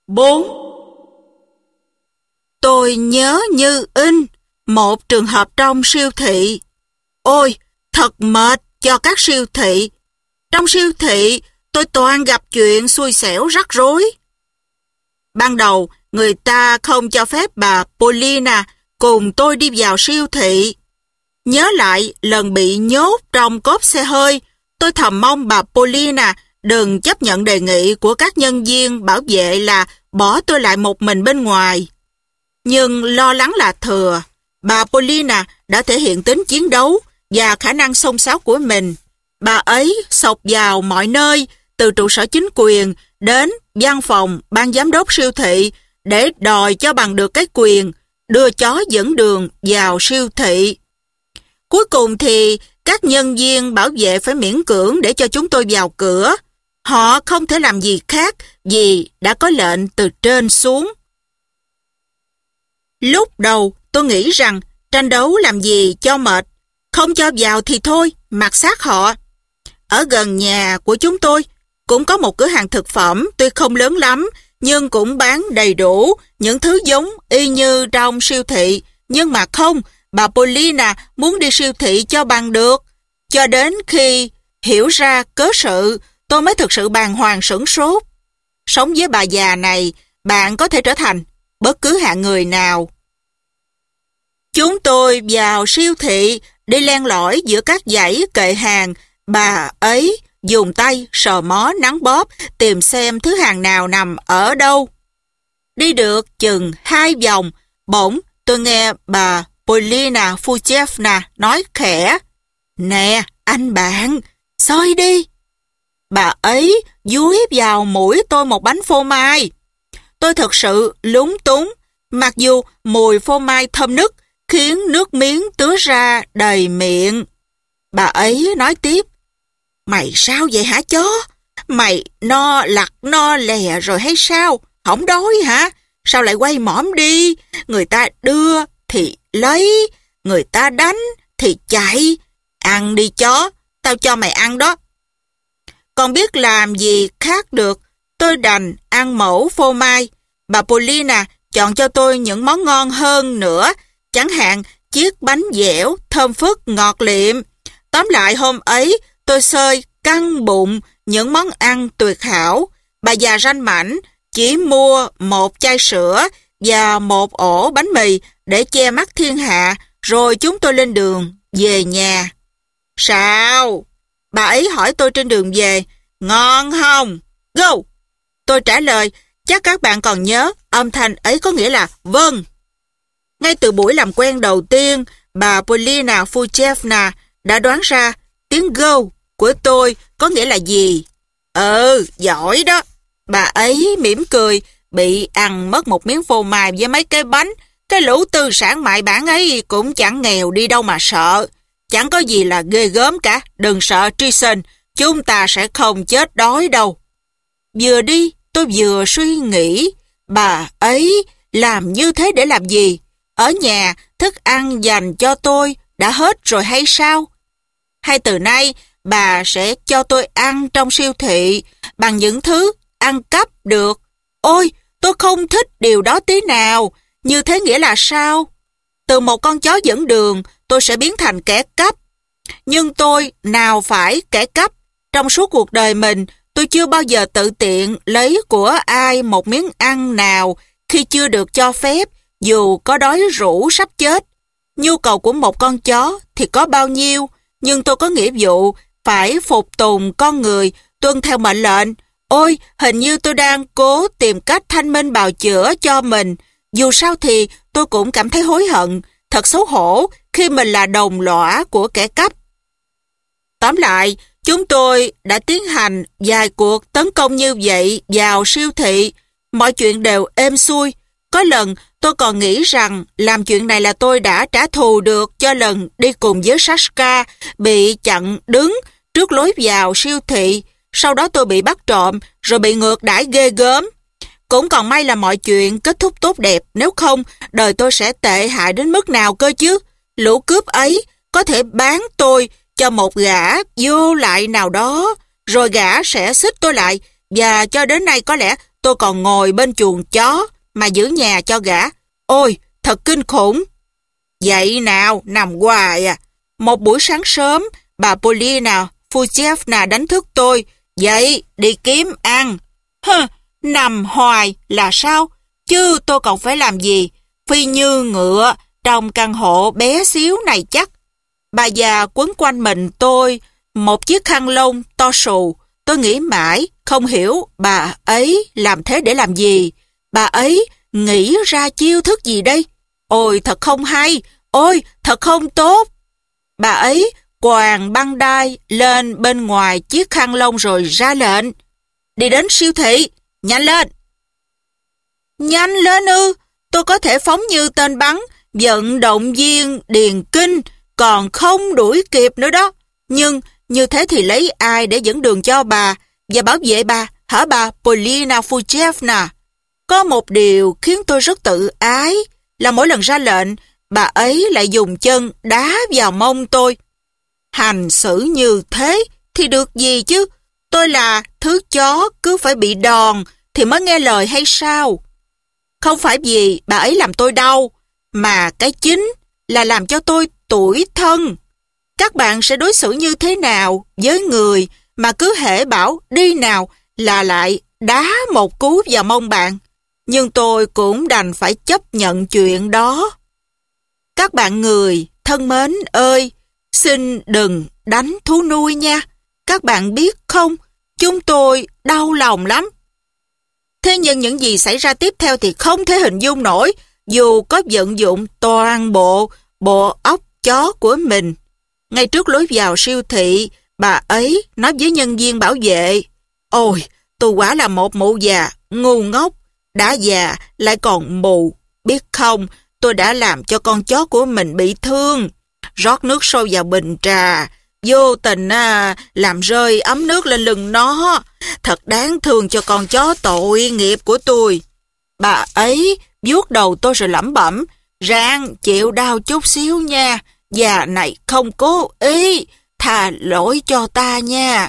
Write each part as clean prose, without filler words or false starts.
4. Tôi nhớ như in một trường hợp trong siêu thị. Ôi, thật mệt cho các siêu thị. Trong siêu thị, tôi toàn gặp chuyện xui xẻo rắc rối. Ban đầu, người ta không cho phép bà Paulina cùng tôi đi vào siêu thị. Nhớ lại lần bị nhốt trong cốp xe hơi, tôi thầm mong bà Paulina đừng chấp nhận đề nghị của các nhân viên bảo vệ là bỏ tôi lại một mình bên ngoài. Nhưng lo lắng là thừa. Bà Paulina đã thể hiện tính chiến đấu và khả năng xông xáo của mình. Bà ấy xộc vào mọi nơi, từ trụ sở chính quyền đến văn phòng ban giám đốc siêu thị để đòi cho bằng được cái quyền đưa chó dẫn đường vào siêu thị. Cuối cùng thì các nhân viên bảo vệ phải miễn cưỡng để cho chúng tôi vào cửa. Họ không thể làm gì khác vì đã có lệnh từ trên xuống. Lúc đầu tôi nghĩ rằng tranh đấu làm gì cho mệt, không cho vào thì thôi, mặc xác họ. Ở gần nhà của chúng tôi cũng có một cửa hàng thực phẩm tuy không lớn lắm nhưng cũng bán đầy đủ những thứ giống y như trong siêu thị. Nhưng mà không, bà Paulina muốn đi siêu thị cho bằng được. Cho đến khi hiểu ra cớ sự, tôi mới thực sự bàng hoàng sửng sốt. Sống với bà già này, bạn có thể trở thành bất cứ hạng người nào. Chúng tôi vào siêu thị, đi len lỏi giữa các dãy kệ hàng. Bà ấy dùng tay sờ mó nắn bóp, tìm xem thứ hàng nào nằm ở đâu. Đi được chừng 2 vòng, bỗng tôi nghe bà Paulina Fuchevna nói khẽ: "Nè, anh bạn, xơi đi." Bà ấy dúi vào mũi tôi một bánh phô mai. Tôi thật sự lúng túng, mặc dù mùi phô mai thơm nức khiến nước miếng tứa ra đầy miệng. Bà ấy nói tiếp: "Mày sao vậy hả chó? Mày no lặt no lè rồi hay sao? Không đói hả? Sao lại quay mõm đi? Người ta đưa thì lấy, người ta đánh thì chạy. Ăn đi chó, tao cho mày ăn đó." Còn biết làm gì khác được, tôi đành ăn mẩu phô mai. Bà Paulina chọn cho tôi những món ngon hơn nữa, chẳng hạn chiếc bánh dẻo, thơm phức, ngọt liệm. Tóm lại hôm ấy, tôi xơi căng bụng những món ăn tuyệt hảo. Bà già ranh mãnh chỉ mua một chai sữa và một ổ bánh mì để che mắt thiên hạ, rồi chúng tôi lên đường về nhà. "Sao?" bà ấy hỏi tôi trên đường về. "Ngon không? Go!" Tôi trả lời, chắc các bạn còn nhớ, âm thanh ấy có nghĩa là vâng. Ngay từ buổi làm quen đầu tiên, bà Paulina Fuchevna đã đoán ra tiếng go của tôi có nghĩa là gì. Giỏi đó. Bà ấy mỉm cười, bị ăn mất một miếng phô mai với mấy cái bánh. Cái lũ tư sản mại bản ấy cũng chẳng nghèo đi đâu mà sợ. Chẳng có gì là ghê gớm cả. Đừng sợ Treason, chúng ta sẽ không chết đói đâu. Vừa đi, tôi vừa suy nghĩ, bà ấy làm như thế để làm gì? Ở nhà, thức ăn dành cho tôi đã hết rồi hay sao? Hay từ nay, bà sẽ cho tôi ăn trong siêu thị bằng những thứ ăn cắp được? Ôi, tôi không thích điều đó tí nào. Như thế nghĩa là sao? Từ một con chó dẫn đường, tôi sẽ biến thành kẻ cắp. Nhưng tôi nào phải kẻ cắp. Trong suốt cuộc đời mình, tôi chưa bao giờ tự tiện lấy của ai một miếng ăn nào khi chưa được cho phép, dù có đói rũ sắp chết. Nhu cầu của một con chó thì có bao nhiêu, nhưng tôi có nghĩa vụ phải phục tùng con người, tuân theo mệnh lệnh. Ôi, hình như tôi đang cố tìm cách thanh minh bào chữa cho mình. Dù sao thì tôi cũng cảm thấy hối hận, thật xấu hổ khi mình là đồng lõa của kẻ cắp. Tóm lại, chúng tôi đã tiến hành vài cuộc tấn công như vậy vào siêu thị. Mọi chuyện đều êm xuôi. Có lần tôi còn nghĩ rằng làm chuyện này là tôi đã trả thù được cho lần đi cùng với Sashka bị chặn đứng trước lối vào siêu thị. Sau đó tôi bị bắt trộm rồi bị ngược đãi ghê gớm. Cũng còn may là mọi chuyện kết thúc tốt đẹp, nếu không đời tôi sẽ tệ hại đến mức nào cơ chứ. Lũ cướp ấy có thể bán tôi cho một gã vô lại nào đó, rồi gã sẽ xích tôi lại, và cho đến nay có lẽ tôi còn ngồi bên chuồng chó mà giữ nhà cho gã. Ôi, thật kinh khủng. Vậy nào, nằm hoài à. Một buổi sáng sớm, bà Polina Fuchevna đánh thức tôi. Dậy, đi kiếm ăn. Nằm hoài là sao? Chứ tôi còn phải làm gì? Phi như ngựa trong căn hộ bé xíu này chắc. Bà già quấn quanh mình tôi một chiếc khăn lông to xù. Tôi nghĩ mãi, không hiểu bà ấy làm thế để làm gì. Bà ấy nghĩ ra chiêu thức gì đây? Ôi, thật không hay. Ôi, thật không tốt. Bà ấy quàng băng đai lên bên ngoài chiếc khăn lông rồi ra lệnh. Đi đến siêu thị, nhanh lên. Nhanh lên ư? Tôi có thể phóng như tên bắn, vận động viên điền kinh, còn không đuổi kịp nữa đó. Nhưng như thế thì lấy ai để dẫn đường cho bà và bảo vệ bà, hả bà Polina Fuchevna? Có một điều khiến tôi rất tự ái là mỗi lần ra lệnh, bà ấy lại dùng chân đá vào mông tôi. Hành xử như thế thì được gì chứ? Tôi là thứ chó cứ phải bị đòn thì mới nghe lời hay sao? Không phải vì bà ấy làm tôi đau, mà cái chính là làm cho tôi tủi thân. Các bạn sẽ đối xử như thế nào với người mà cứ hễ bảo đi nào là lại đá một cú vào mông bạn? Nhưng tôi cũng đành phải chấp nhận chuyện đó. Các bạn người thân mến ơi, xin đừng đánh thú nuôi nha. Các bạn biết không, chúng tôi đau lòng lắm. Thế nhưng những gì xảy ra tiếp theo thì không thể hình dung nổi, dù có vận dụng toàn bộ óc chó của mình. Ngay trước lối vào siêu thị, bà ấy nói với nhân viên bảo vệ, ôi, tôi quả là một mụ già, ngu ngốc, đã già lại còn mù. Biết không, tôi đã làm cho con chó của mình bị thương. Rót nước sôi vào bình trà, vô tình làm rơi ấm nước lên lưng nó. Thật đáng thương cho con chó tội nghiệp của tôi. Bà ấy vuốt đầu tôi rồi lẩm bẩm, ráng chịu đau chút xíu nha, già này không cố ý, tha lỗi cho ta nha.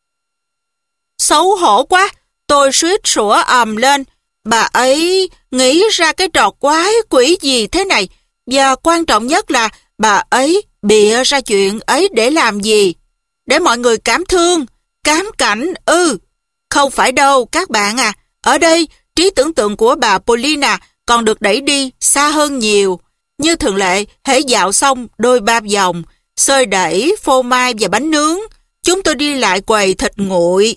Xấu hổ quá, tôi suýt sủa ầm lên. Bà ấy nghĩ ra cái trò quái quỷ gì thế này, và quan trọng nhất là bà ấy bịa ra chuyện ấy để làm gì? Để mọi người cảm thương, cám cảnh Không phải đâu các bạn à, ở đây trí tưởng tượng của bà Polina còn được đẩy đi xa hơn nhiều. Như thường lệ, hễ dạo xong đôi ba vòng, xơi đẩy, phô mai và bánh nướng, chúng tôi đi lại quầy thịt nguội.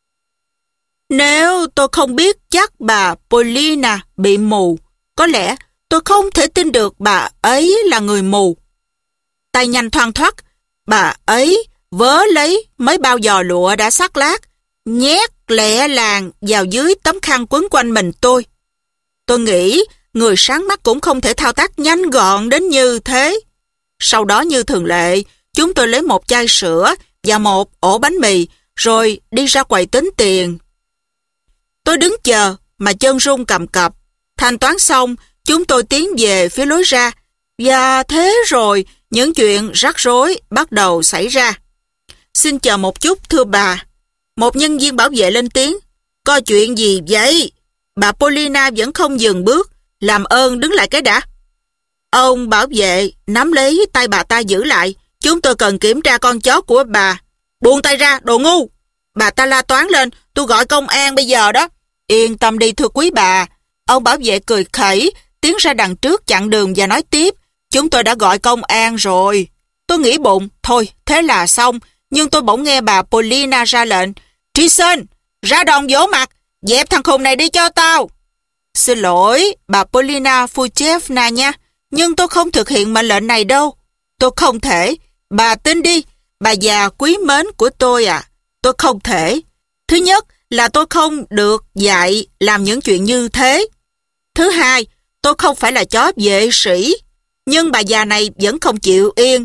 Nếu tôi không biết chắc bà Polina bị mù, có lẽ tôi không thể tin được bà ấy là người mù. Tay nhanh thoăn thoắt, bà ấy vớ lấy mấy bao giò lụa đã xắt lát, nhét lẹ làng vào dưới tấm khăn quấn quanh mình tôi. Tôi nghĩ người sáng mắt cũng không thể thao tác nhanh gọn đến như thế. Sau đó như thường lệ, chúng tôi lấy một chai sữa và một ổ bánh mì, rồi đi ra quầy tính tiền. Tôi đứng chờ mà chân run cầm cập. Thanh toán xong, chúng tôi tiến về phía lối ra. Và thế rồi, những chuyện rắc rối bắt đầu xảy ra. Xin chờ một chút thưa bà. Một nhân viên bảo vệ lên tiếng. Có chuyện gì vậy? Bà Polina vẫn không dừng bước. Làm ơn đứng lại cái đã. Ông bảo vệ nắm lấy tay bà ta giữ lại. Chúng tôi cần kiểm tra con chó của bà. Buông tay ra, đồ ngu. Bà ta la toáng lên. Tôi gọi công an bây giờ đó. Yên tâm đi thưa quý bà. Ông bảo vệ cười khẩy, tiến ra đằng trước chặn đường và nói tiếp. Chúng tôi đã gọi công an rồi. Tôi nghĩ bụng, thôi thế là xong. Nhưng tôi bỗng nghe bà Polina ra lệnh. Trison, ra đòn vỗ mặt, dẹp thằng khùng này đi cho tao. Xin lỗi, bà Polina Fuchevna nha. Nhưng tôi không thực hiện mệnh lệnh này đâu. Tôi không thể. Bà tin đi, bà già quý mến của tôi à. Tôi không thể. Thứ nhất là tôi không được dạy làm những chuyện như thế. Thứ hai, tôi không phải là chó vệ sĩ. Nhưng bà già này vẫn không chịu yên.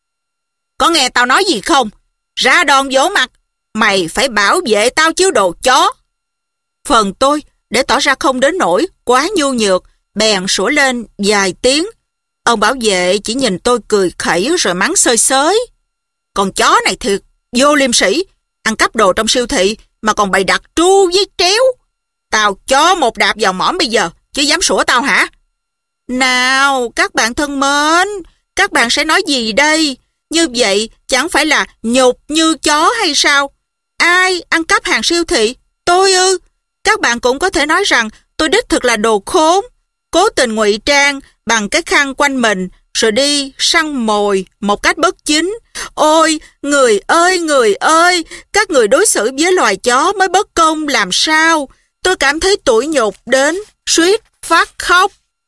Có nghe tao nói gì không? Ra đòn vỗ mặt. Mày phải bảo vệ tao chứ đồ chó. Phần tôi, để tỏ ra không đến nỗi quá nhu nhược, bèn sủa lên vài tiếng. Ông bảo vệ chỉ nhìn tôi cười khẩy rồi mắng xơi xới. Con chó này thiệt vô liêm sỉ, ăn cắp đồ trong siêu thị mà còn bày đặt tru với tréo. Tao cho một đạp vào mõm bây giờ, chứ dám sủa tao hả? Nào, các bạn thân mến, các bạn sẽ nói gì đây? Như vậy chẳng phải là nhục như chó hay sao? Ai ăn cắp hàng siêu thị? Tôi ư? Các bạn cũng có thể nói rằng tôi đích thực là đồ khốn, cố tình ngụy trang bằng cái khăn quanh mình, rồi đi săn mồi một cách bất chính. Ôi, người ơi, các người đối xử với loài chó mới bất công làm sao? Tôi cảm thấy tủi nhục đến suýt phát khóc.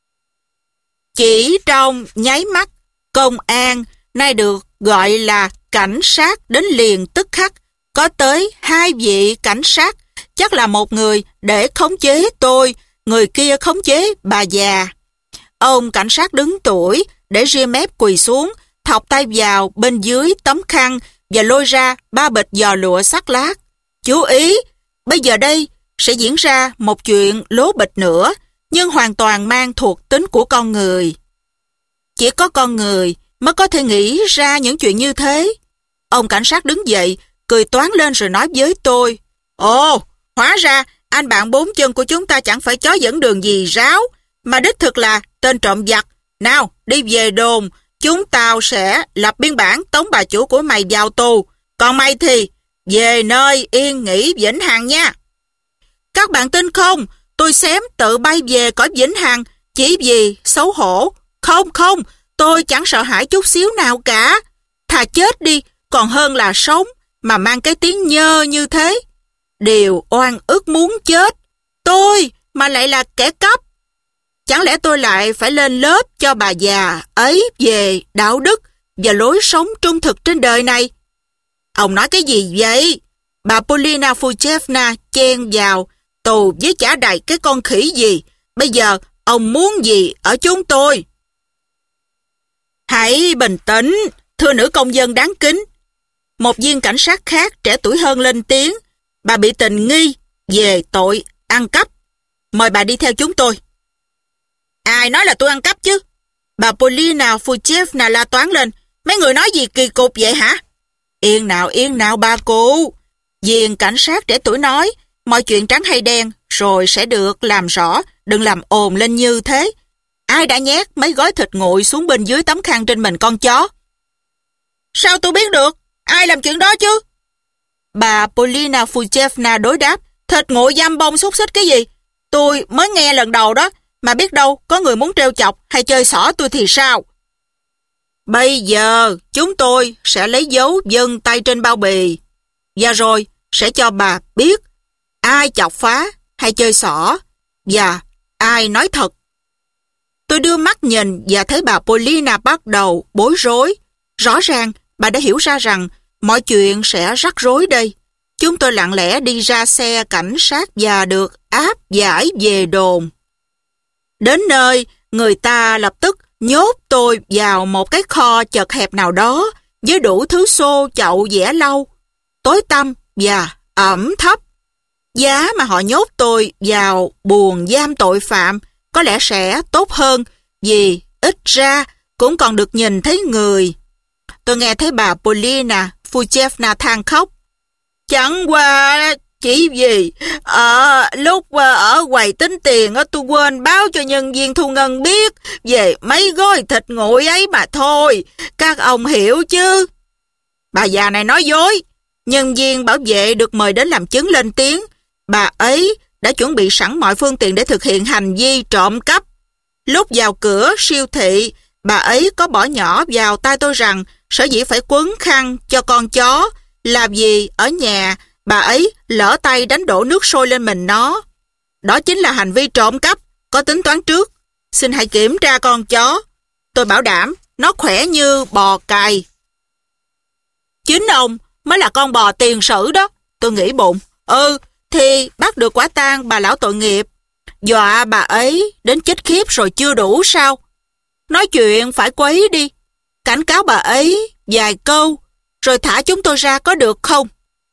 Chỉ trong nháy mắt, công an, nay được gọi là cảnh sát, đến liền tức khắc. Có tới 2 vị cảnh sát, chắc là một người để khống chế tôi, người kia khống chế bà già. Ông cảnh sát đứng tuổi để ria mép quỳ xuống, thọc tay vào bên dưới tấm khăn và lôi ra 3 bịch giò lụa sắt lát. Chú ý, bây giờ đây sẽ diễn ra một chuyện lố bịch nữa, nhưng hoàn toàn mang thuộc tính của con người. Chỉ có con người mới có thể nghĩ ra những chuyện như thế. Ông cảnh sát đứng dậy, cười toáng lên rồi nói với tôi: Ồ, hóa ra anh bạn 4 chân của chúng ta chẳng phải chó dẫn đường gì ráo, mà đích thực là tên trộm giặc. Nào, đi về đồn, chúng tao sẽ lập biên bản tống bà chủ của mày vào tù. Còn mày thì về nơi yên nghỉ vĩnh hằng nha. Các bạn tin không? Tôi xém tự bay về cõi vĩnh hằng chỉ vì xấu hổ. Không, tôi chẳng sợ hãi chút xíu nào cả. Thà chết đi còn hơn là sống mà mang cái tiếng nhơ như thế. Điều oan ức muốn chết. Tôi mà lại là kẻ cắp. Chẳng lẽ tôi lại phải lên lớp cho bà già ấy về đạo đức và lối sống trung thực trên đời này? Ông nói cái gì vậy? Bà Polina Fuchevna chen vào: Tù với chả đầy cái con khỉ gì. Bây giờ ông muốn gì ở chúng tôi? Hãy bình tĩnh, thưa nữ công dân đáng kính. Một viên cảnh sát khác trẻ tuổi hơn lên tiếng: Bà bị tình nghi về tội ăn cắp. Mời bà đi theo chúng tôi. Ai nói là tôi ăn cắp chứ? Bà Polina Fuchevna la toáng lên: Mấy người nói gì kỳ cục vậy hả? Yên nào bà cụ. Viên cảnh sát trẻ tuổi nói: Mọi chuyện trắng hay đen rồi sẽ được làm rõ, đừng làm ồn lên như thế. Ai đã nhét mấy gói thịt nguội xuống bên dưới tấm khăn trên mình con chó? Sao tôi biết được? Ai làm chuyện đó chứ? Bà Polina Fuchevna đối đáp: Thịt nguội dăm bông xúc xích cái gì? Tôi mới nghe lần đầu đó, mà biết đâu có người muốn trêu chọc hay chơi xỏ tôi thì sao? Bây giờ chúng tôi sẽ lấy dấu vân tay trên bao bì, và rồi sẽ cho bà biết ai chọc phá hay chơi xỏ và ai nói thật. Tôi đưa mắt nhìn và thấy bà Polina bắt đầu bối rối. Rõ ràng bà đã hiểu ra rằng mọi chuyện sẽ rắc rối đây. Chúng tôi lặng lẽ đi ra xe cảnh sát và được áp giải về đồn. Đến nơi, người ta lập tức nhốt tôi vào một cái kho chật hẹp nào đó với đủ thứ xô chậu dẻ lau, tối tăm và ẩm thấp. Giá mà họ nhốt tôi vào buồng giam tội phạm có lẽ sẽ tốt hơn, vì ít ra cũng còn được nhìn thấy người. Tôi nghe thấy bà Polina Fuchevna than khóc: Chẳng qua chỉ vì lúc ở quầy tính tiền tôi quên báo cho nhân viên thu ngân biết về mấy gói thịt nguội ấy mà thôi. Các ông hiểu chứ? Bà già này nói dối. Nhân viên bảo vệ được mời đến làm chứng lên tiếng. Bà ấy đã chuẩn bị sẵn mọi phương tiện để thực hiện hành vi trộm cắp. Lúc vào cửa siêu thị, bà ấy có bỏ nhỏ vào tai tôi rằng sở dĩ phải quấn khăn cho con chó là vì ở nhà bà ấy lỡ tay đánh đổ nước sôi lên mình nó. Đó chính là hành vi trộm cắp, có tính toán trước. Xin hãy kiểm tra con chó. Tôi bảo đảm nó khỏe như bò cày. Chính ông mới là con bò tiền sử đó. Tôi nghĩ bụng. Thì bắt được quả tang bà lão tội nghiệp. Dọa bà ấy đến chết khiếp rồi chưa đủ sao? Nói chuyện phải quấy đi. Cảnh cáo bà ấy vài câu rồi thả chúng tôi ra có được không?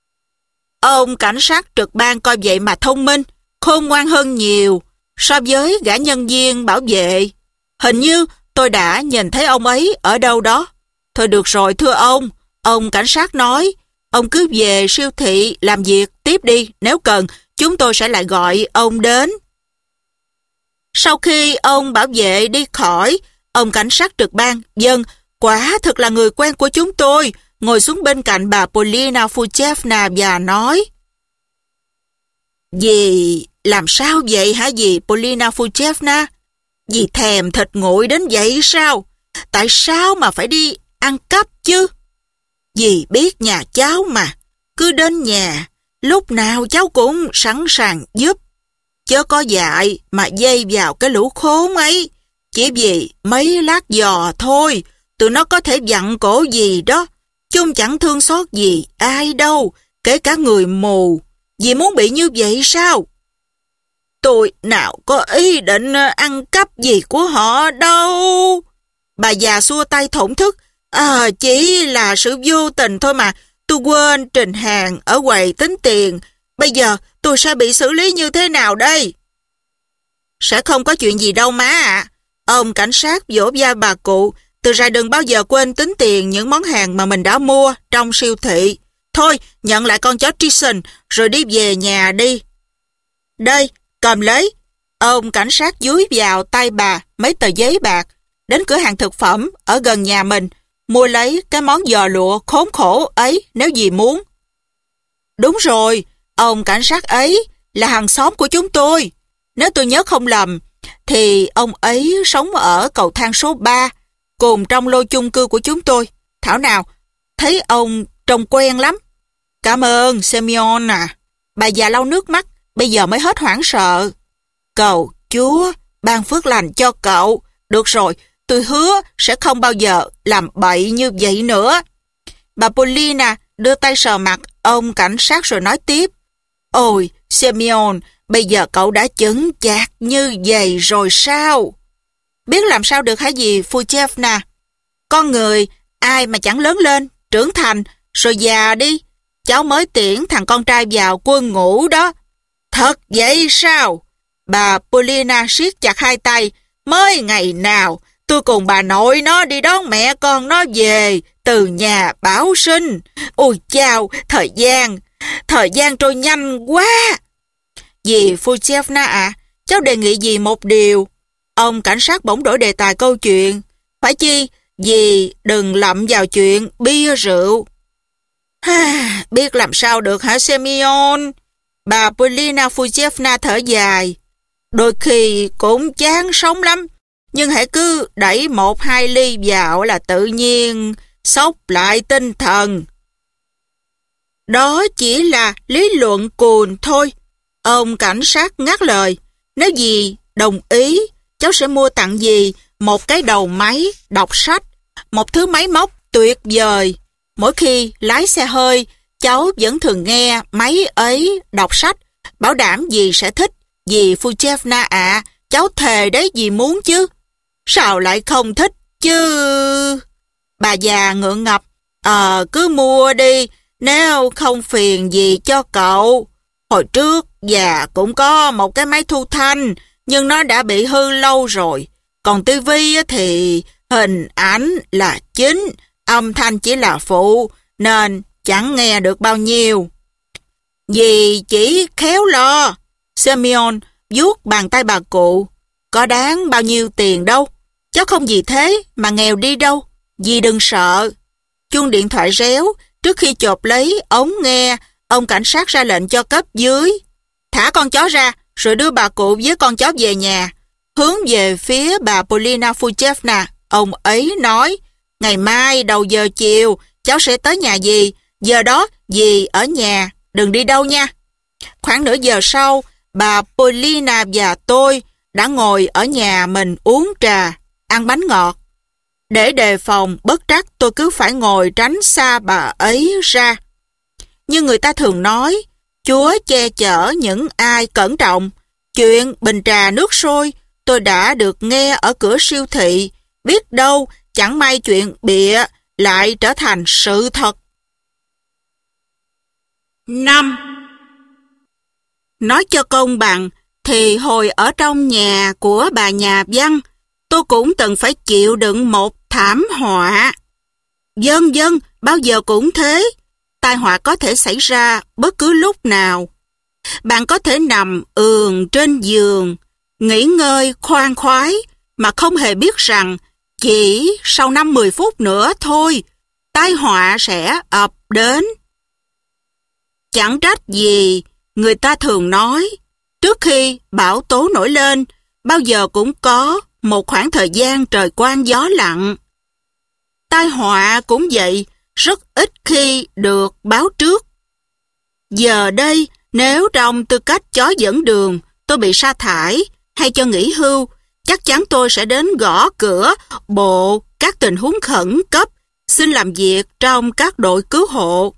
Ông cảnh sát trực ban coi vậy mà thông minh, khôn ngoan hơn nhiều so với gã nhân viên bảo vệ. Hình như tôi đã nhìn thấy ông ấy ở đâu đó. Thôi được rồi thưa ông cảnh sát nói, ông cứ về siêu thị làm việc tiếp đi, nếu cần chúng tôi sẽ lại gọi ông đến. Sau khi ông bảo vệ đi khỏi, ông cảnh sát trực ban, dân, quả thực là người quen của chúng tôi, ngồi xuống bên cạnh bà Polina Fuchevna và nói: Dì, làm sao vậy hả dì Polina Fuchevna? Dì thèm thịt nguội đến vậy sao? Tại sao mà phải đi ăn cắp chứ? Dì biết nhà cháu mà, cứ đến nhà, lúc nào cháu cũng sẵn sàng giúp. Chớ có dại mà dây vào cái lũ khốn ấy. Chỉ vì mấy lát giò thôi, tụi nó có thể vặn cổ dì đó. Chúng chẳng thương xót gì ai đâu, kể cả người mù. Dì muốn bị như vậy sao? Tôi nào có ý định ăn cắp gì của họ đâu. Bà già xua tay thổn thức. Chỉ là sự vô tình thôi mà. Tôi quên trình hàng ở quầy tính tiền. Bây giờ tôi sẽ bị xử lý như thế nào đây? Sẽ không có chuyện gì đâu má ạ. Ông cảnh sát vỗ vai bà cụ. Từ ra đừng bao giờ quên tính tiền những món hàng mà mình đã mua trong siêu thị. Thôi, nhận lại con chó Trison rồi đi về nhà đi. Đây, cầm lấy. Ông cảnh sát dúi vào tay bà mấy tờ giấy bạc. Đến cửa hàng thực phẩm ở gần nhà mình, mua lấy cái món giò lụa khốn khổ ấy nếu dì muốn. Đúng rồi, ông cảnh sát ấy là hàng xóm của chúng tôi. Nếu tôi nhớ không lầm, thì ông ấy sống ở cầu thang số 3, cùng trong lô chung cư của chúng tôi. Thảo nào, thấy ông trông quen lắm. Cảm ơn, Semyon à. Bà già lau nước mắt, bây giờ mới hết hoảng sợ. Cầu Chúa, ban phước lành cho cậu. Được rồi, tôi hứa sẽ không bao giờ làm bậy như vậy nữa. Bà Polina đưa tay sờ mặt ông cảnh sát rồi nói tiếp. Ôi, Semyon, bây giờ cậu đã chững chạc như vậy rồi sao? Biết làm sao được hả dì Fuchevna? Con người, ai mà chẳng lớn lên, trưởng thành, rồi già đi. Cháu mới tiễn thằng con trai vào quân ngũ đó. Thật vậy sao? Bà Polina siết chặt hai tay. Mới ngày nào, tôi cùng bà nội nó đi đón mẹ con nó về từ nhà bảo sinh. Ôi chao, thời gian trôi nhanh quá. Dì Fuchevna à, cháu đề nghị dì một điều. Ông cảnh sát bỗng đổi đề tài câu chuyện. Phải chi, dì đừng lậm vào chuyện bia rượu. Biết làm sao được hả Semyon? Bà Polina Fuchevna thở dài. Đôi khi cũng chán sống lắm, nhưng hãy cứ đẩy 1-2 ly vào là tự nhiên xốc lại tinh thần. Đó chỉ là lý luận cùn thôi. Ông cảnh sát ngắt lời. Nếu dì đồng ý, cháu sẽ mua tặng dì một cái đầu máy đọc sách, một thứ máy móc tuyệt vời. Mỗi khi lái xe hơi, cháu vẫn thường nghe máy ấy đọc sách. Bảo đảm dì sẽ thích. Dì Fuchevna ạ, cháu thề đấy dì muốn chứ. Sao lại không thích chứ? Bà già ngượng ngập. Cứ mua đi, nếu không phiền gì cho cậu. Hồi trước, già cũng có một cái máy thu thanh, nhưng nó đã bị hư lâu rồi. Còn tivi thì hình ảnh là chính, âm thanh chỉ là phụ, nên chẳng nghe được bao nhiêu. Dì chỉ khéo lo. Semyon vuốt bàn tay bà cụ. Có đáng bao nhiêu tiền đâu. Cháu không vì thế mà nghèo đi đâu. Dì đừng sợ. Chuông điện thoại réo. Trước khi chộp lấy ống nghe, ông cảnh sát ra lệnh cho cấp dưới. Thả con chó ra, rồi đưa bà cụ với con chó về nhà. Hướng về phía bà Polina Fuchevna, ông ấy nói, ngày mai đầu giờ chiều, cháu sẽ tới nhà dì. Giờ đó, dì ở nhà, đừng đi đâu nha. Khoảng nửa giờ sau, bà Polina và tôi đã ngồi ở nhà mình uống trà, ăn bánh ngọt. Để đề phòng bất trắc, tôi cứ phải ngồi tránh xa bà ấy ra. Như người ta thường nói, Chúa che chở những ai cẩn trọng. Chuyện bình trà nước sôi tôi đã được nghe ở cửa siêu thị. Biết đâu chẳng may chuyện bịa lại trở thành sự thật. 5. Nói cho công bằng, thì hồi ở trong nhà của bà nhà văn, tôi cũng từng phải chịu đựng một thảm họa. Vâng, bao giờ cũng thế. Tai họa có thể xảy ra bất cứ lúc nào. Bạn có thể nằm ườn trên giường, nghỉ ngơi khoan khoái mà không hề biết rằng chỉ sau 5-10 phút nữa thôi, tai họa sẽ ập đến. Chẳng trách gì người ta thường nói, trước khi bão tố nổi lên, bao giờ cũng có một khoảng thời gian trời quang gió lặng. Tai họa cũng vậy, rất ít khi được báo trước. Giờ đây, nếu trong tư cách chó dẫn đường, tôi bị sa thải hay cho nghỉ hưu, chắc chắn tôi sẽ đến gõ cửa bộ các tình huống khẩn cấp, xin làm việc trong các đội cứu hộ.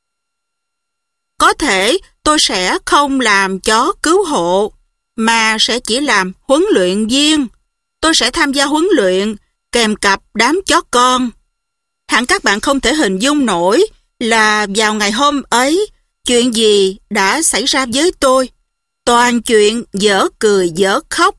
Có thể tôi sẽ không làm chó cứu hộ, mà sẽ chỉ làm huấn luyện viên. Tôi sẽ tham gia huấn luyện kèm cặp đám chó con. Hẳn các bạn không thể hình dung nổi là vào ngày hôm ấy, chuyện gì đã xảy ra với tôi. Toàn chuyện dở cười dở khóc.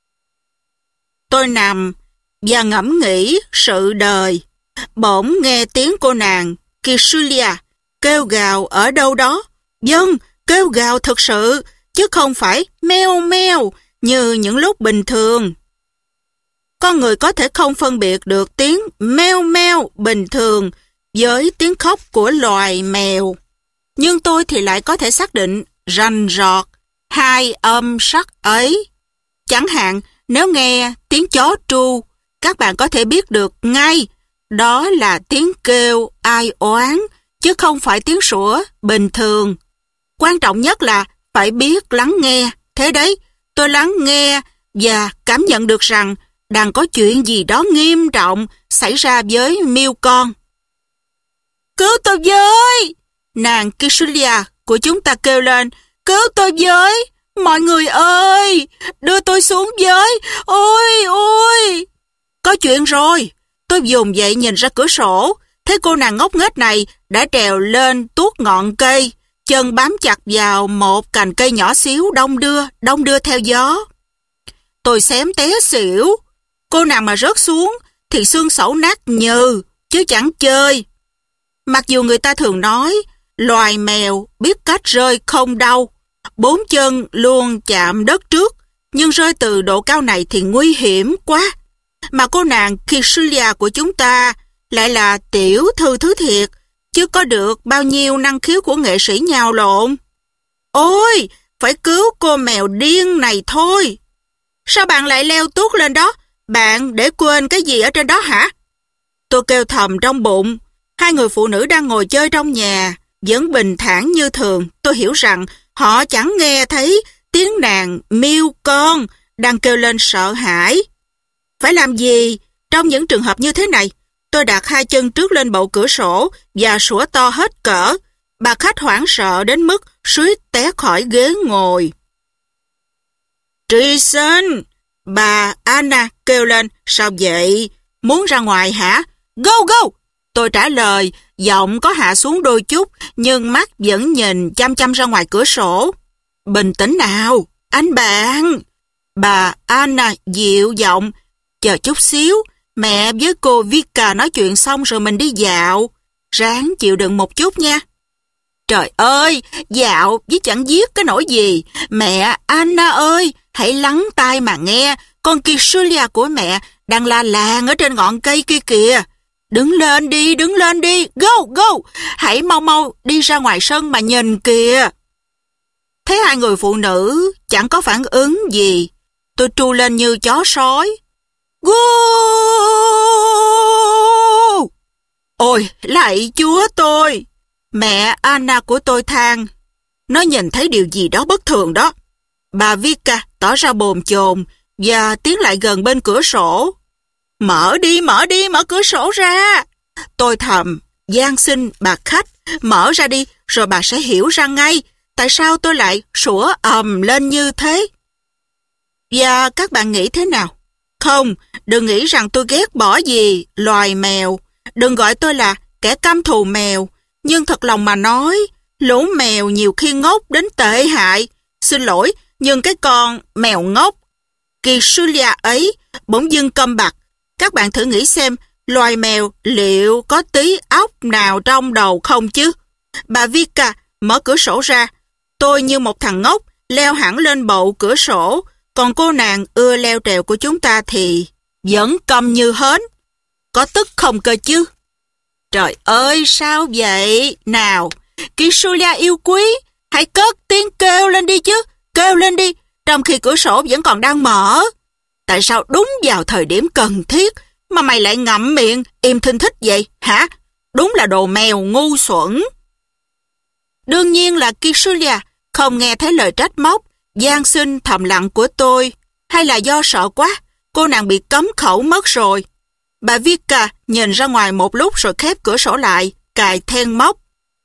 Tôi nằm và ngẫm nghĩ sự đời. Bỗng nghe tiếng cô nàng Kisulia kêu gào ở đâu đó. Vâng, kêu gào thực sự, chứ không phải meo meo như những lúc bình thường. Con người có thể không phân biệt được tiếng meo meo bình thường với tiếng khóc của loài mèo. Nhưng tôi thì lại có thể xác định rành rọt hai âm sắc ấy. Chẳng hạn, nếu nghe tiếng chó tru, các bạn có thể biết được ngay đó là tiếng kêu ai oán, chứ không phải tiếng sủa bình thường. Quan trọng nhất là phải biết lắng nghe. Thế đấy, tôi lắng nghe và cảm nhận được rằng đang có chuyện gì đó nghiêm trọng xảy ra với Miu con. Cứu tôi với! Nàng Kisulia của chúng ta kêu lên. Cứu tôi với! Mọi người ơi! Đưa tôi xuống với! Ôi! Ôi! Có chuyện rồi! Tôi vùng dậy nhìn ra cửa sổ. Thấy cô nàng ngốc nghếch này đã trèo lên tuốt ngọn cây, chân bám chặt vào một cành cây nhỏ xíu đong đưa theo gió. Tôi xém té xỉu. Cô nàng mà rớt xuống thì xương sẩu nát nhừ, chứ chẳng chơi. Mặc dù người ta thường nói, loài mèo biết cách rơi không đau, 4 chân luôn chạm đất trước, nhưng rơi từ độ cao này thì nguy hiểm quá. Mà cô nàng Kisulia của chúng ta lại là tiểu thư thứ thiệt, chứ có được bao nhiêu năng khiếu của nghệ sĩ nhào lộn. Ôi, phải cứu cô mèo điên này thôi. Sao bạn lại leo tuốt lên đó? Bạn để quên cái gì ở trên đó hả? Tôi kêu thầm trong bụng. Hai người phụ nữ đang ngồi chơi trong nhà, vẫn bình thản như thường. Tôi hiểu rằng họ chẳng nghe thấy tiếng nàng Miu con đang kêu lên sợ hãi. Phải làm gì trong những trường hợp như thế này? Tôi đặt hai chân trước lên bậu cửa sổ và sủa to hết cỡ. Bà khách hoảng sợ đến mức suýt té khỏi ghế ngồi. Treason! Bà Anna kêu lên. Sao vậy? Muốn ra ngoài hả? Go, go! Tôi trả lời, giọng có hạ xuống đôi chút, nhưng mắt vẫn nhìn chăm chăm ra ngoài cửa sổ. Bình tĩnh nào, anh bạn. Bà Anna dịu giọng. Chờ chút xíu, mẹ với cô Vika nói chuyện xong rồi mình đi dạo. Ráng chịu đựng một chút nha. Trời ơi, dạo với chẳng giết cái nỗi gì. Mẹ Anna ơi, hãy lắng tai mà nghe. Con Kisulia của mẹ đang la làng ở trên ngọn cây kia kìa. Đứng lên đi, go, go. Hãy mau mau đi ra ngoài sân mà nhìn kìa. Thấy hai người phụ nữ chẳng có phản ứng gì, tôi tru lên như chó sói. Gu! Ôi, lạy Chúa tôi! Mẹ Anna của tôi than. Nó nhìn thấy điều gì đó bất thường đó. Bà Vika tỏ ra bồn chồn và tiến lại gần bên cửa sổ. Mở cửa sổ ra. Tôi thầm, van xin bà khách, mở ra đi, rồi bà sẽ hiểu ra ngay tại sao tôi lại sủa ầm lên như thế. Và các bạn nghĩ thế nào? Không, đừng nghĩ rằng tôi ghét bỏ gì loài mèo. Đừng gọi tôi là kẻ căm thù mèo. Nhưng thật lòng mà nói, lũ mèo nhiều khi ngốc đến tệ hại. Xin lỗi, nhưng cái con mèo ngốc Kisulia ấy bỗng dưng câm bặt. Các bạn thử nghĩ xem, loài mèo liệu có tí óc nào trong đầu không chứ? Bà Vika mở cửa sổ ra. Tôi như một thằng ngốc, leo hẳn lên bậu cửa sổ, còn cô nàng ưa leo trèo của chúng ta thì vẫn câm như hến. Có tức không cơ chứ? Trời ơi, sao vậy? Nào, Kisulia yêu quý, hãy cất tiếng kêu lên đi chứ, kêu lên đi, trong khi cửa sổ vẫn còn đang mở. Tại sao đúng vào thời điểm cần thiết mà mày lại ngậm miệng, im thinh thích vậy, hả? Đúng là đồ mèo ngu xuẩn. Đương nhiên là Kisulia không nghe thấy lời trách móc, van xin thầm lặng của tôi, hay là do sợ quá, cô nàng bị cấm khẩu mất rồi. Bà Vika nhìn ra ngoài một lúc rồi khép cửa sổ lại, cài then móc.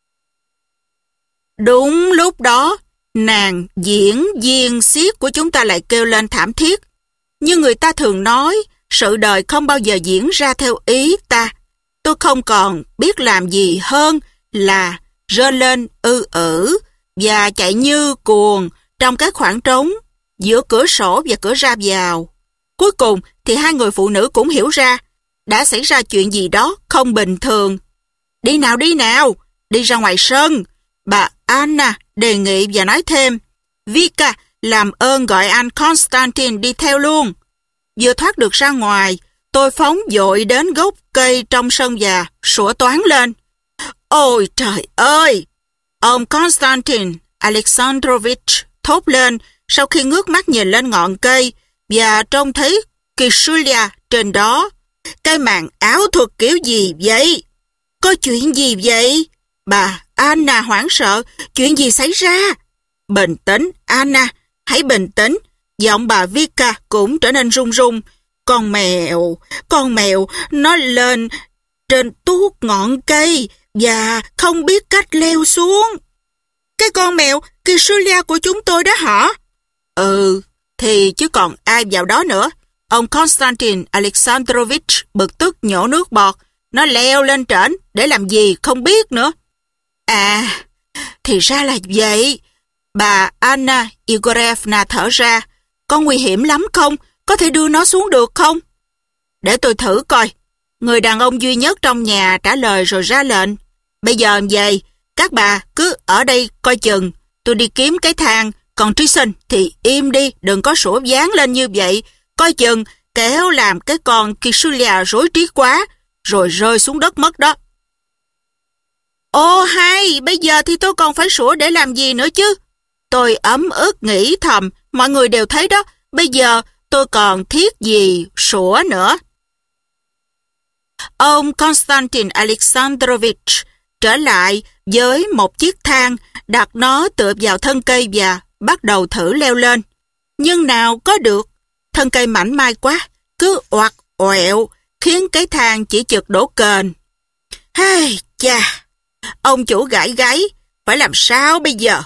Đúng lúc đó, nàng diễn viên xiếc của chúng ta lại kêu lên thảm thiết. Như người ta thường nói, sự đời không bao giờ diễn ra theo ý ta. Tôi không còn biết làm gì hơn là rên lên và chạy như cuồng trong cái khoảng trống giữa cửa sổ và cửa ra vào. Cuối cùng thì hai người phụ nữ cũng hiểu ra đã xảy ra chuyện gì đó không bình thường. Đi nào, đi ra ngoài sân. Bà Anna đề nghị và nói thêm, Vika, làm ơn gọi anh Constantine đi theo luôn. Vừa thoát được ra ngoài, tôi phóng vội đến gốc cây trong sân và sủa toáng lên. Ôi trời ơi! Ông Constantine Alexandrovich thốt lên sau khi ngước mắt nhìn lên ngọn cây và trông thấy Kisulia trên đó. Cái màn áo thuật kiểu gì vậy? Có chuyện gì vậy? Bà Anna hoảng sợ. Chuyện gì xảy ra? Bình tĩnh, Anna, hãy bình tĩnh. Giọng bà Vika cũng trở nên run run. Con mèo, nó lên trên tuốt ngọn cây và không biết cách leo xuống. Cái con mèo Kisulia của chúng tôi đó hả? Ừ, thì chứ còn ai vào đó nữa. Ông Constantine Alexandrovich bực tức nhổ nước bọt. Nó leo lên trển để làm gì không biết nữa. À, thì ra là vậy. Bà Anna Igorevna thở ra. Có nguy hiểm lắm không? Có thể đưa nó xuống được không? Để tôi thử coi. Người đàn ông duy nhất trong nhà trả lời rồi ra lệnh. Bây giờ về, các bà cứ ở đây coi chừng. Tôi đi kiếm cái thang. Còn Trison thì im đi, đừng có sủa ván lên như vậy. Coi chừng, kéo làm cái con Kisulia rối trí quá, rồi rơi xuống đất mất đó. Ô hay, bây giờ thì tôi còn phải sủa để làm gì nữa chứ? Tôi ấm ức nghĩ thầm, mọi người đều thấy đó, bây giờ tôi còn thiết gì sủa nữa. Ông Constantine Alexandrovich trở lại với một chiếc thang, đặt nó tựa vào thân cây và bắt đầu thử leo lên. Nhưng nào có được, thân cây mảnh mai quá, cứ oặt oẹo, khiến cái thang chỉ chực đổ kềnh. Hey, chà, ông chủ gãi gáy, phải làm sao bây giờ?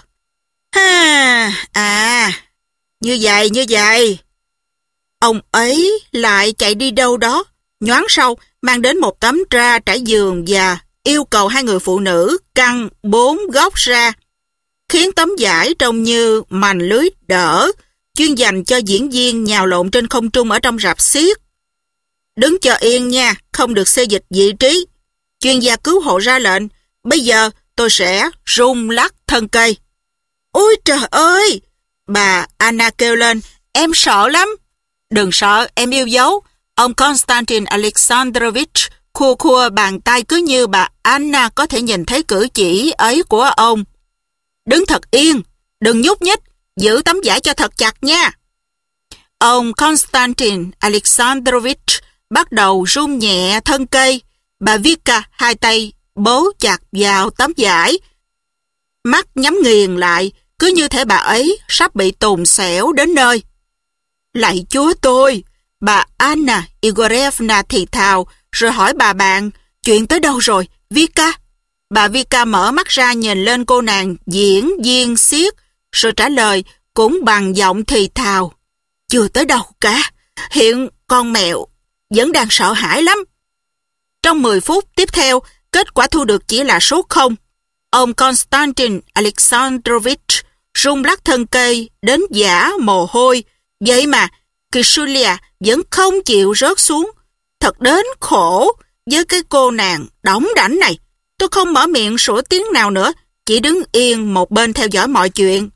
Như vậy. Ông ấy lại chạy đi đâu đó, nhoáng sau mang đến một tấm tra trải giường và yêu cầu hai người phụ nữ căng 4 góc ra, khiến tấm vải trông như mành lưới đỡ, chuyên dành cho diễn viên nhào lộn trên không trung ở trong rạp xiếc. Đứng cho yên nha, không được xê dịch vị trí. Chuyên gia cứu hộ ra lệnh, bây giờ tôi sẽ rung lắc thân cây. Ôi trời ơi! Bà Anna kêu lên, em sợ lắm. Đừng sợ, em yêu dấu. Ông Constantine Alexandrovich khua bàn tay cứ như bà Anna có thể nhìn thấy cử chỉ ấy của ông. Đứng thật yên, đừng nhúc nhích, giữ tấm vải cho thật chặt nha. Ông Constantine Alexandrovich bắt đầu rung nhẹ thân cây. Bà Vika hai tay bấu chặt vào tấm vải, mắt nhắm nghiền lại, cứ như thể bà ấy sắp bị tùng xẻo đến nơi. Lạy Chúa tôi! Bà Anna Igorevna thì thào, rồi hỏi bà bạn, chuyện tới đâu rồi, Vika? Bà Vika mở mắt ra nhìn lên cô nàng diễn viên xiếc, rồi trả lời cũng bằng giọng thì thào. Chưa tới đâu cả, hiện con mèo vẫn đang sợ hãi lắm. Trong 10 phút tiếp theo, kết quả thu được chỉ là số 0. Ông Constantine Alexandrovich rung lắc thân cây đến vã mồ hôi, vậy mà Kisulia vẫn không chịu rớt xuống. Thật đến khổ với cái cô nàng đỏng đảnh này. Tôi không mở miệng sủa tiếng nào nữa, chỉ đứng yên một bên theo dõi mọi chuyện.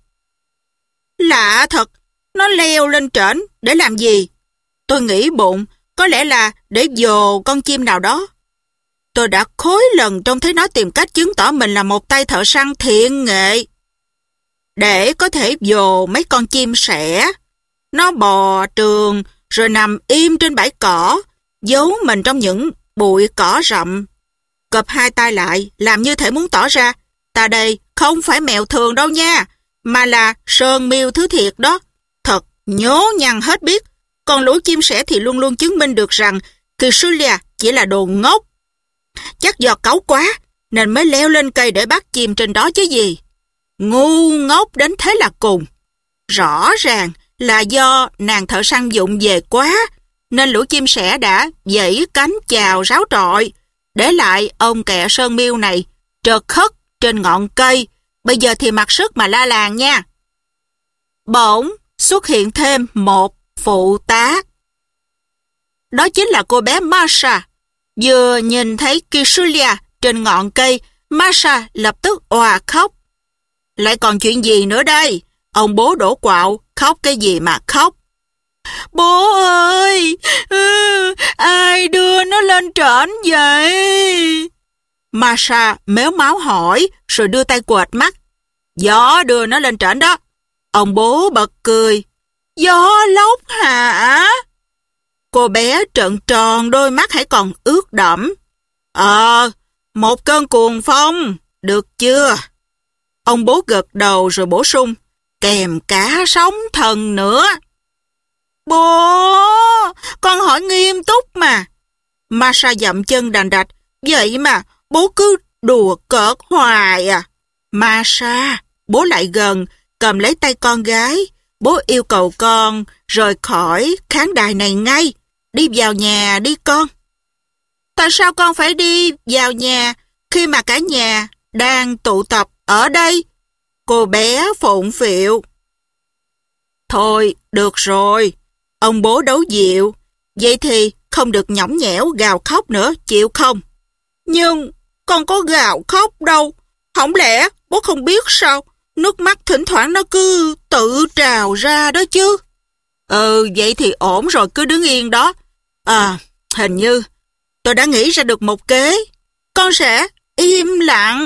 Lạ thật, nó leo lên trển để làm gì? Tôi nghĩ bụng, có lẽ là để dồ con chim nào đó. Tôi đã khối lần trông thấy nó tìm cách chứng tỏ mình là một tay thợ săn thiện nghệ. Để có thể dồ mấy con chim sẻ, nó bò trường rồi nằm im trên bãi cỏ, giấu mình trong những bụi cỏ rậm. Cụp hai tay lại, làm như thể muốn tỏ ra, ta đây không phải mèo thường đâu nha, mà là sơn miêu thứ thiệt đó. Thật nhố nhăng hết biết. Còn lũ chim sẻ thì luôn luôn chứng minh được rằng Kisulia chỉ là đồ ngốc. Chắc do cáu quá nên mới leo lên cây để bắt chim trên đó chứ gì. Ngu ngốc đến thế là cùng. Rõ ràng là do nàng thợ săn vụng về quá, nên lũ chim sẻ đã vẫy cánh chào ráo trọi, để lại ông kẹ sơn miêu này trật khất trên ngọn cây. Bây giờ thì mặc sức mà la làng nha. Bỗng xuất hiện thêm một phụ tá. Đó chính là cô bé Masha. Vừa nhìn thấy Kisulia trên ngọn cây, Masha lập tức òa khóc. Lại còn chuyện gì nữa đây? Ông bố đổ quạo, khóc cái gì mà khóc? Bố ơi, ai đưa nó lên trển vậy? Masha méo máu hỏi, rồi đưa tay quệt mắt. Gió đưa nó lên trển đó. Ông bố bật cười. Gió lốc hả? Cô bé trợn tròn đôi mắt hãy còn ướt đẫm. Một cơn cuồng phong, được chưa? Ông bố gật đầu rồi bổ sung, kèm cả sóng thần nữa. Bố, con hỏi nghiêm túc mà. Masha dậm chân đành đạch, vậy mà bố cứ đùa cợt hoài à. Masha, bố lại gần, cầm lấy tay con gái. Bố yêu cầu con rời khỏi khán đài này ngay. Đi vào nhà đi con. Tại sao con phải đi vào nhà khi mà cả nhà đang tụ tập ở đây? Cô bé phụng phịu. Thôi, được rồi. Ông bố đấu dịu. Vậy thì không được nhõng nhẽo gào khóc nữa, chịu không? Nhưng con có gào khóc đâu. Không lẽ bố không biết sao? Nước mắt thỉnh thoảng nó cứ tự trào ra đó chứ. Vậy thì ổn rồi, cứ đứng yên đó. Hình như tôi đã nghĩ ra được một kế. Con sẽ im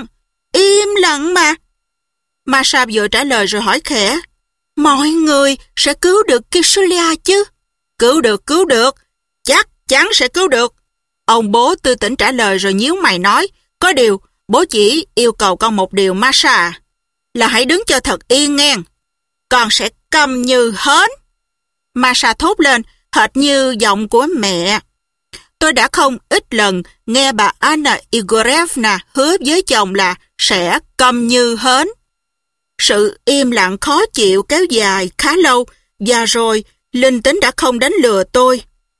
lặng mà. Masha vừa trả lời rồi hỏi khẽ. Mọi người sẽ cứu được Kisulia chứ? Cứu được. Chắc chắn sẽ cứu được. Ông bố tư tỉnh trả lời rồi nhíu mày nói. Có điều, bố chỉ yêu cầu con một điều Masha, là hãy đứng cho thật yên nghe. Con sẽ câm như hến. Masha thốt lên, hệt như giọng của mẹ. Tôi đã không ít lần nghe bà Anna Igorevna hứa với chồng là sẽ câm như hến. Sự im lặng khó chịu kéo dài khá lâu, và rồi linh tính đã không đánh lừa tôi.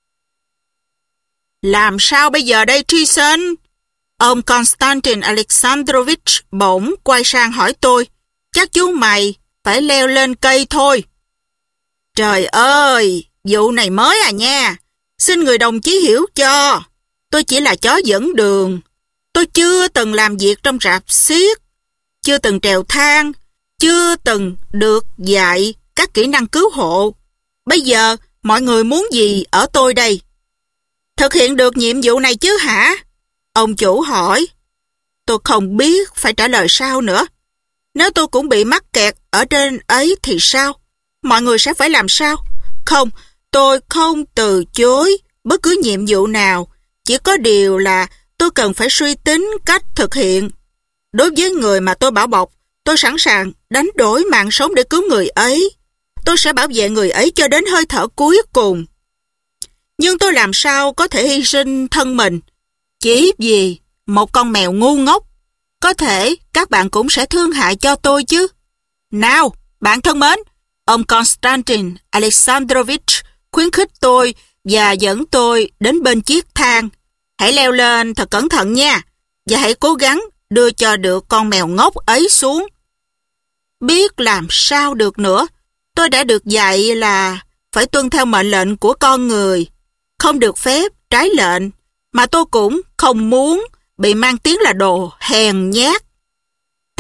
Làm sao bây giờ đây Treason? Ông Konstantin Alexandrovich bỗng quay sang hỏi tôi. Chắc chú mày phải leo lên cây thôi. Trời ơi, vụ này mới à nha. Xin người đồng chí hiểu cho. Tôi chỉ là chó dẫn đường. Tôi chưa từng làm việc trong rạp xiếc, chưa từng trèo thang, chưa từng được dạy các kỹ năng cứu hộ. Bây giờ mọi người muốn gì ở tôi đây? Thực hiện được nhiệm vụ này chứ hả? Ông chủ hỏi. Tôi không biết phải trả lời sao nữa. Nếu tôi cũng bị mắc kẹt ở trên ấy thì sao? Mọi người sẽ phải làm sao? Không, tôi không từ chối bất cứ nhiệm vụ nào. Chỉ có điều là tôi cần phải suy tính cách thực hiện. Đối với người mà tôi bảo bọc, tôi sẵn sàng đánh đổi mạng sống để cứu người ấy. Tôi sẽ bảo vệ người ấy cho đến hơi thở cuối cùng. Nhưng tôi làm sao có thể hy sinh thân mình chỉ vì một con mèo ngu ngốc? Có thể các bạn cũng sẽ thương hại cho tôi chứ. Nào, bạn thân mến, ông Konstantin Alexandrovich khuyến khích tôi và dẫn tôi đến bên chiếc thang. Hãy leo lên thật cẩn thận nha, và hãy cố gắng đưa cho được con mèo ngốc ấy xuống. Biết làm sao được nữa, tôi đã được dạy là phải tuân theo mệnh lệnh của con người, không được phép trái lệnh, mà tôi cũng không muốn bị mang tiếng là đồ hèn nhát.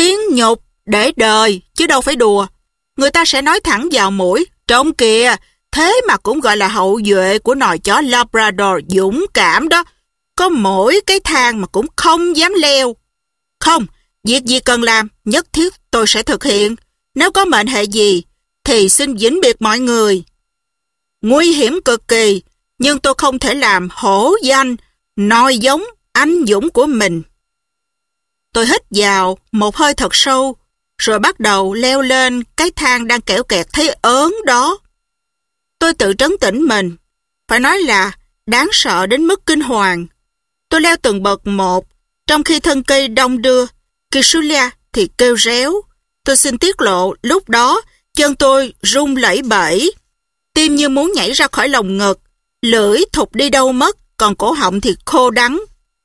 tiếng nhục để đời, chứ đâu phải đùa. Người ta sẽ nói thẳng vào mũi, trông kìa, thế mà cũng gọi là hậu duệ của nòi chó Labrador dũng cảm đó. Có mỗi cái thang mà cũng không dám leo. Không, việc gì cần làm, nhất thiết tôi sẽ thực hiện. Nếu có mệnh hệ gì, thì xin vĩnh biệt mọi người. Nguy hiểm cực kỳ, nhưng tôi không thể làm hổ danh, noi giống anh dũng của mình. Tôi hít vào một hơi thật sâu, rồi bắt đầu leo lên cái thang đang kẽo kẹt thấy ớn đó. Tôi tự trấn tĩnh mình, phải nói là đáng sợ đến mức kinh hoàng. Tôi leo từng bậc một, trong khi thân cây đong đưa, Kisulia thì kêu réo. Tôi xin tiết lộ, lúc đó chân tôi run lẩy bẩy, tim như muốn nhảy ra khỏi lồng ngực, lưỡi thụt đi đâu mất, còn cổ họng thì khô đắng.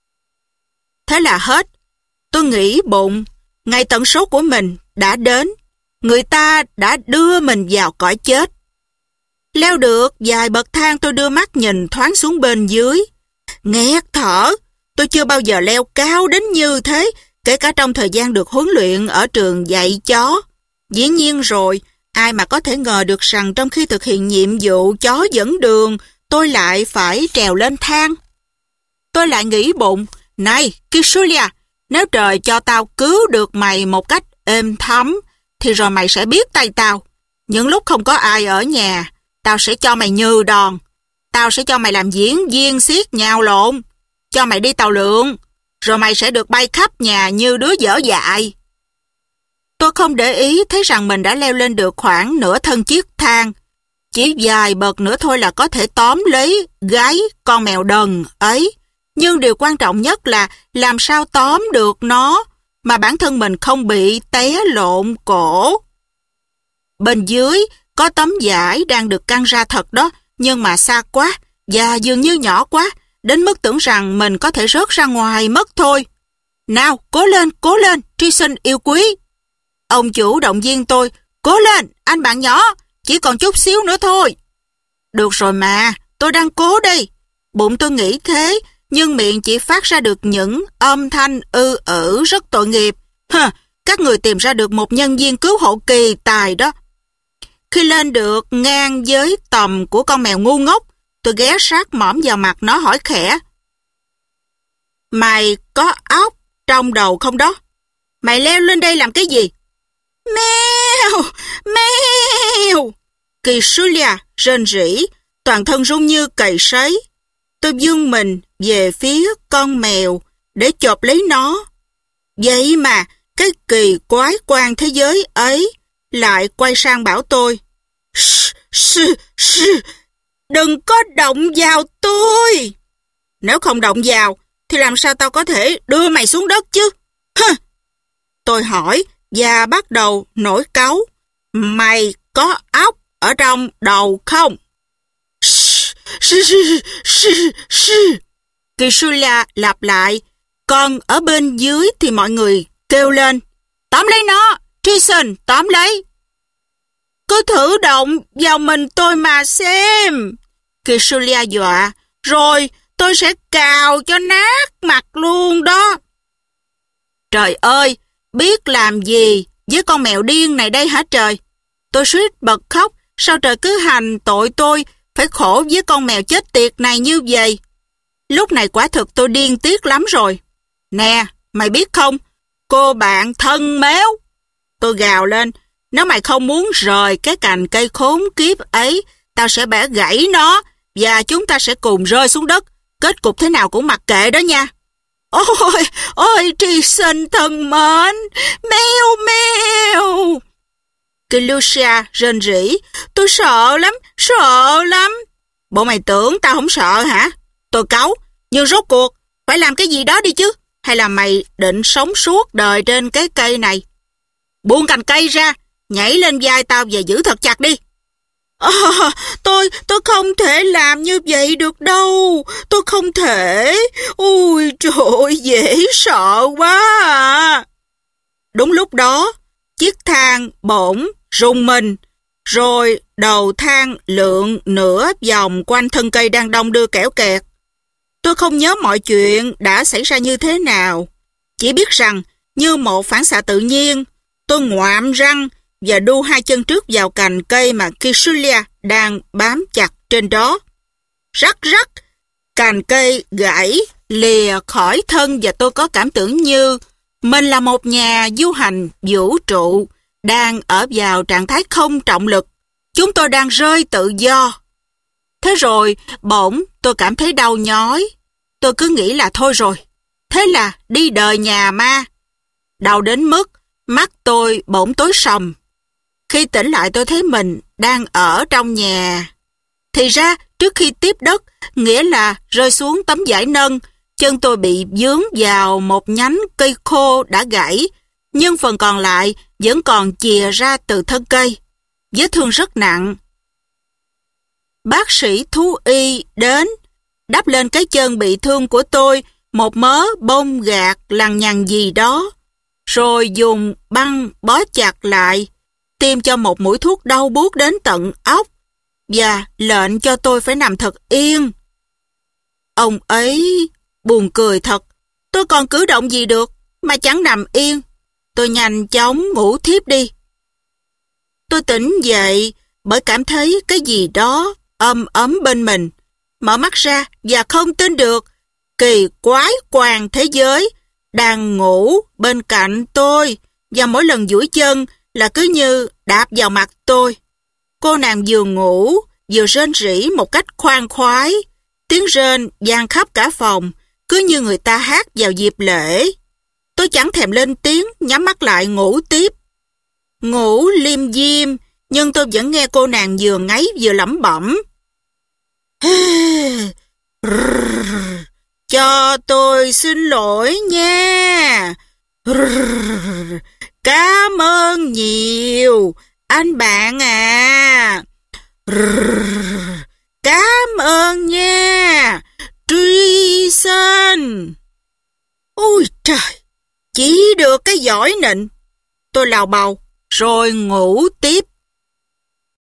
Thế là hết. Tôi nghĩ bụng, ngày tận số của mình đã đến. Người ta đã đưa mình vào cõi chết. Leo được vài bậc thang, tôi đưa mắt nhìn thoáng xuống bên dưới. Nghẹt thở, tôi chưa bao giờ leo cao đến như thế, kể cả trong thời gian được huấn luyện ở trường dạy chó. Dĩ nhiên rồi, ai mà có thể ngờ được rằng trong khi thực hiện nhiệm vụ chó dẫn đường, tôi lại phải trèo lên thang. Tôi lại nghĩ bụng, này, Kisulia, nếu trời cho tao cứu được mày một cách êm thấm, thì rồi mày sẽ biết tay tao. Những lúc không có ai ở nhà, tao sẽ cho mày như đòn. Tao sẽ cho mày làm diễn viên xiết nhào lộn, cho mày đi tàu lượn, rồi mày sẽ được bay khắp nhà như đứa dở dại. Tôi không để ý thấy rằng mình đã leo lên được khoảng nửa thân chiếc thang. Chỉ vài bậc nữa thôi là có thể tóm lấy gáy con mèo đần ấy. Nhưng điều quan trọng nhất là làm sao tóm được nó mà bản thân mình không bị té lộn cổ. Bên dưới có tấm vải đang được căng ra thật đó, nhưng mà xa quá và dường như nhỏ quá, đến mức tưởng rằng mình có thể rớt ra ngoài mất thôi. Nào, cố lên, Trison yêu quý. Ông chủ động viên tôi, cố lên, anh bạn nhỏ, chỉ còn chút xíu nữa thôi. Được rồi mà, tôi đang cố đây. Bụng tôi nghĩ thế, nhưng miệng chỉ phát ra được những âm thanh rất tội nghiệp. Các người tìm ra được một nhân viên cứu hộ kỳ tài đó. Khi lên được ngang với tầm của con mèo ngu ngốc, tôi ghé sát mõm vào mặt nó hỏi khẽ. Mày có óc trong đầu không đó? Mày leo lên đây làm cái gì? Mèo! Mèo! Kisulia rên rỉ, toàn thân run như cầy sấy. Tôi vươn mình về phía con mèo để chộp lấy nó. Vậy mà cái kỳ quái quan thế giới ấy lại quay sang bảo tôi, đừng có động vào tôi. Nếu không động vào thì làm sao tao có thể đưa mày xuống đất chứ? Tôi hỏi và bắt đầu nổi cáu. Mày có óc ở trong đầu không? Kisulia lặp lại. Còn ở bên dưới thì mọi người kêu lên, tóm lấy nó, Trison, tóm lấy. Cứ thử động vào mình tôi mà xem. Kisulia dọa, rồi tôi sẽ cào cho nát mặt luôn đó. Trời ơi, biết làm gì với con mèo điên này đây hả trời? Tôi suýt bật khóc, sao trời cứ hành tội tôi phải khổ với con mèo chết tiệt này như vậy. Lúc này quả thực tôi điên tiết lắm rồi. Nè, mày biết không, cô bạn thân méo. Tôi gào lên, nếu mày không muốn rời cái cành cây khốn kiếp ấy, tao sẽ bẻ gãy nó và chúng ta sẽ cùng rơi xuống đất. Kết cục thế nào cũng mặc kệ đó nha. Ôi, Trison thân mến, mèo mèo. Kisulia rên rỉ, tôi sợ lắm. Bộ mày tưởng tao không sợ hả? Tôi cáu, nhưng rốt cuộc phải làm cái gì đó đi chứ. Hay là mày định sống suốt đời trên cái cây này? Buông cành cây ra, nhảy lên vai tao và giữ thật chặt đi. Tôi không thể làm như vậy được đâu. Tôi không thể. Ôi trời ơi, dễ sợ quá à. Đúng lúc đó, chiếc thang bỗng rung mình, rồi đầu thang lượn nửa vòng quanh thân cây đang đong đưa kẽo kẹt. Tôi không nhớ mọi chuyện đã xảy ra như thế nào, chỉ biết rằng Như một phản xạ tự nhiên, tôi ngoạm răng và đu hai chân trước vào cành cây mà Kisulia đang bám chặt trên đó. Rắc rắc, cành cây gãy lìa khỏi thân và tôi có cảm tưởng như mình là một nhà du hành vũ trụ đang ở vào trạng thái không trọng lực. Chúng tôi đang rơi tự do. Thế rồi, bỗng tôi cảm thấy đau nhói. Tôi cứ nghĩ là thôi rồi. Thế là đi đời nhà ma. Đau đến mức mắt tôi bỗng tối sầm. Khi tỉnh lại tôi thấy mình đang ở trong nhà. Thì ra, trước khi tiếp đất, nghĩa là rơi xuống tấm vải nâng, chân tôi bị vướng vào một nhánh cây khô đã gãy, nhưng phần còn lại vẫn còn chìa ra từ thân cây. Vết thương rất nặng. Bác sĩ thú y đến, đắp lên cái chân bị thương của tôi một mớ bông gạc lằng nhằng gì đó, rồi dùng băng bó chặt lại, tiêm cho một mũi thuốc đau buốt đến tận óc, và lệnh cho tôi phải nằm thật yên. Ông ấy buồn cười thật, tôi còn cử động gì được mà chẳng nằm yên. Tôi nhanh chóng ngủ thiếp đi. Tôi tỉnh dậy bởi cảm thấy cái gì đó ấm ấm bên mình. Mở mắt ra và không tin được, kỳ quái quàng thế giới đang ngủ bên cạnh tôi, và mỗi lần duỗi chân là cứ như đạp vào mặt tôi. Cô nàng vừa ngủ vừa rên rỉ một cách khoan khoái. Tiếng rên vang khắp cả phòng, cứ như người ta hát vào dịp lễ. Tôi chẳng thèm lên tiếng, nhắm mắt lại ngủ tiếp. Ngủ liêm diêm, nhưng tôi vẫn nghe cô nàng vừa ngáy vừa lẩm bẩm. Cho tôi xin lỗi nha. Cảm ơn nhiều, anh bạn à. Cảm ơn nha, Treason. Ôi trời, chỉ được cái giỏi nịnh. Tôi lào bào, rồi ngủ tiếp.